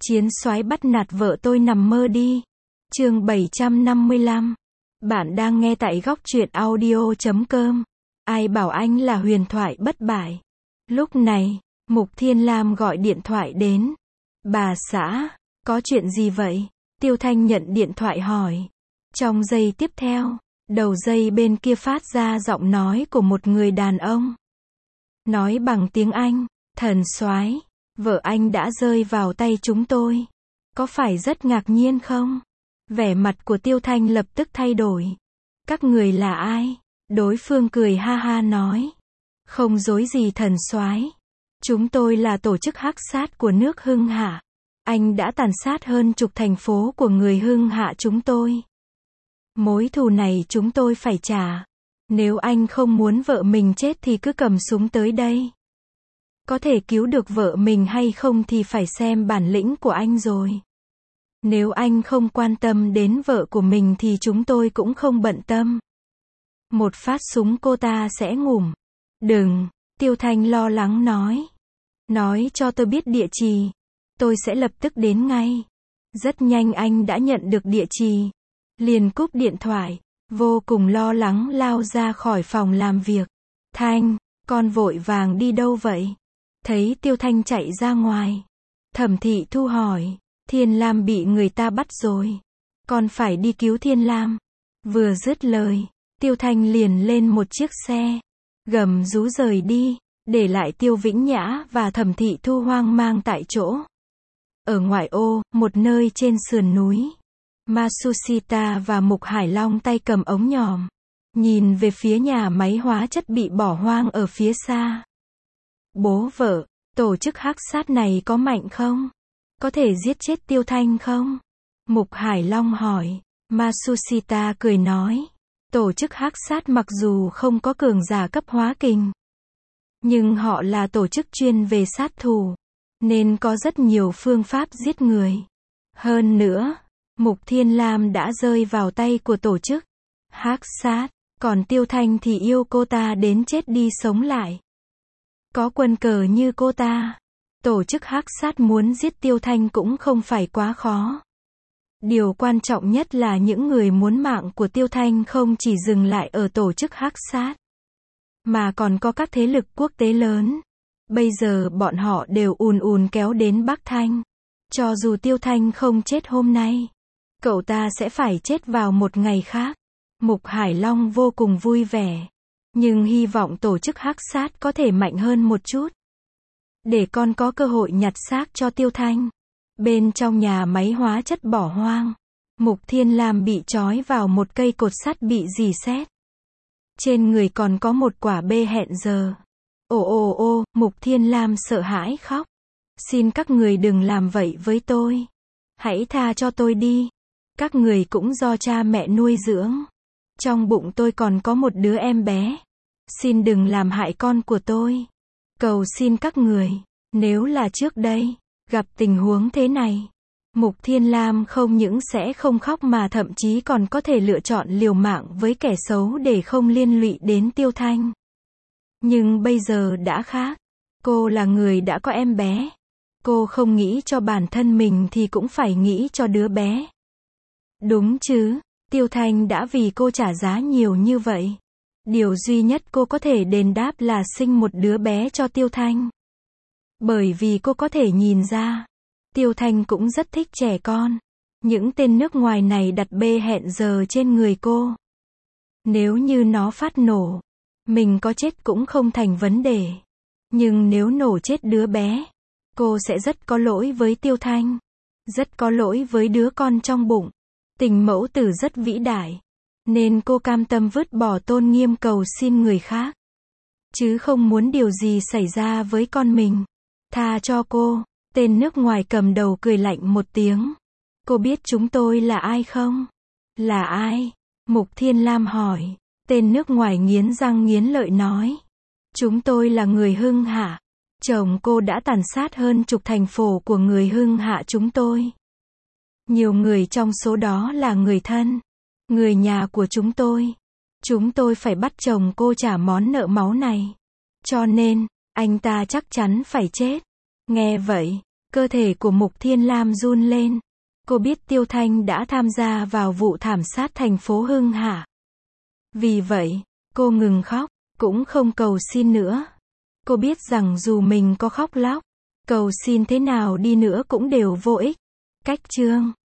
Chiến soái bắt nạt vợ tôi nằm mơ đi. Chương 755. Bạn đang nghe tại góc truyện audio.com. Ai bảo anh là huyền thoại bất bại. Lúc này, Mục Thiên Lam gọi điện thoại đến. Bà xã, có chuyện gì vậy? Tiêu Thanh nhận điện thoại hỏi. Trong giây tiếp theo, đầu dây bên kia phát ra giọng nói của một người đàn ông. Nói bằng tiếng Anh, thần soái, vợ anh đã rơi vào tay chúng tôi. Có phải rất ngạc nhiên không? Vẻ mặt của Tiêu Thanh lập tức thay đổi. Các người là ai? Đối phương cười ha ha nói. Không dối gì thần soái. Chúng tôi là tổ chức hắc sát của nước Hưng Hạ. Anh đã tàn sát hơn chục thành phố của người Hưng Hạ chúng tôi. Mối thù này chúng tôi phải trả. Nếu anh không muốn vợ mình chết thì cứ cầm súng tới đây. Có thể cứu được vợ mình hay không thì phải xem bản lĩnh của anh rồi. Nếu anh không quan tâm đến vợ của mình thì chúng tôi cũng không bận tâm. Một phát súng cô ta sẽ ngủm. Đừng, Tiêu Thanh lo lắng nói. Nói cho tôi biết địa chỉ. Tôi sẽ lập tức đến ngay. Rất nhanh anh đã nhận được địa chỉ. Liền cúp điện thoại, vô cùng lo lắng lao ra khỏi phòng làm việc. Thanh, con vội vàng đi đâu vậy? Thấy Tiêu Thanh chạy ra ngoài. Thẩm Thị Thu hỏi, Thiên Lam bị người ta bắt rồi. Con phải đi cứu Thiên Lam. Vừa dứt lời, Tiêu Thanh liền lên một chiếc xe. Gầm rú rời đi, để lại Tiêu Vĩnh Nhã và Thẩm Thị Thu hoang mang tại chỗ. Ở ngoại ô, một nơi trên sườn núi. Matsushita và Mục Hải Long tay cầm ống nhòm. Nhìn về phía nhà máy hóa chất bị bỏ hoang ở phía xa. Bố vợ, tổ chức hắc sát này có mạnh không? Có thể giết chết Tiêu Thanh không? Mục Hải Long hỏi. Matsushita cười nói. Tổ chức hắc sát mặc dù không có cường giả cấp hóa kình. Nhưng họ là tổ chức chuyên về sát thủ. Nên có rất nhiều phương pháp giết người. Hơn nữa, Mục Thiên Lam đã rơi vào tay của tổ chức hắc sát. Còn Tiêu Thanh thì yêu cô ta đến chết đi sống lại. Có quân cờ như cô ta, tổ chức hắc sát muốn giết Tiêu Thanh cũng không phải quá khó. Điều quan trọng nhất là những người muốn mạng của Tiêu Thanh không chỉ dừng lại ở tổ chức hắc sát, mà còn có các thế lực quốc tế lớn. Bây giờ bọn họ đều ùn ùn kéo đến Bắc Thanh. Cho dù Tiêu Thanh không chết hôm nay, cậu ta sẽ phải chết vào một ngày khác. Mục Hải Long vô cùng vui vẻ. Nhưng hy vọng tổ chức hắc sát có thể mạnh hơn một chút. Để con có cơ hội nhặt xác cho Tiêu Thanh. Bên trong nhà máy hóa chất bỏ hoang, Mục Thiên Lam bị trói vào một cây cột sắt bị rỉ sét. Trên người còn có một quả bê hẹn giờ. Ô, Mục Thiên Lam sợ hãi khóc. Xin các người đừng làm vậy với tôi. Hãy tha cho tôi đi. Các người cũng do cha mẹ nuôi dưỡng. Trong bụng tôi còn có một đứa em bé. Xin đừng làm hại con của tôi. Cầu xin các người. Nếu là trước đây, gặp tình huống thế này, Mục Thiên Lam không những sẽ không khóc mà thậm chí còn có thể lựa chọn liều mạng với kẻ xấu để không liên lụy đến Tiêu Thanh. Nhưng bây giờ đã khác. Cô là người đã có em bé. Cô không nghĩ cho bản thân mình thì cũng phải nghĩ cho đứa bé. Đúng chứ, Tiêu Thanh đã vì cô trả giá nhiều như vậy. Điều duy nhất cô có thể đền đáp là sinh một đứa bé cho Tiêu Thanh. Bởi vì cô có thể nhìn ra, Tiêu Thanh cũng rất thích trẻ con. Những tên nước ngoài này đặt bê hẹn giờ trên người cô. Nếu như nó phát nổ, mình có chết cũng không thành vấn đề. Nhưng nếu nổ chết đứa bé, cô sẽ rất có lỗi với Tiêu Thanh. Rất có lỗi với đứa con trong bụng. Tình mẫu tử rất vĩ đại. Nên cô cam tâm vứt bỏ tôn nghiêm cầu xin người khác. Chứ không muốn điều gì xảy ra với con mình. Tha cho cô. Tên nước ngoài cầm đầu cười lạnh một tiếng. Cô biết chúng tôi là ai không? Là ai? Mục Thiên Lam hỏi. Tên nước ngoài nghiến răng nghiến lợi nói. Chúng tôi là người Hưng Hạ. Chồng cô đã tàn sát hơn chục thành phố của người Hưng Hạ chúng tôi. Nhiều người trong số đó là người thân. Người nhà của chúng tôi. Chúng tôi phải bắt chồng cô trả món nợ máu này. Cho nên, anh ta chắc chắn phải chết. Nghe vậy, Cơ thể của Mục Thiên Lam run lên. Cô biết Tiêu Thanh đã tham gia vào vụ thảm sát thành phố Hưng Hà. Vì vậy, cô ngừng khóc, cũng không cầu xin nữa. Cô biết rằng dù mình có khóc lóc, cầu xin thế nào đi nữa cũng đều vô ích. Cách chương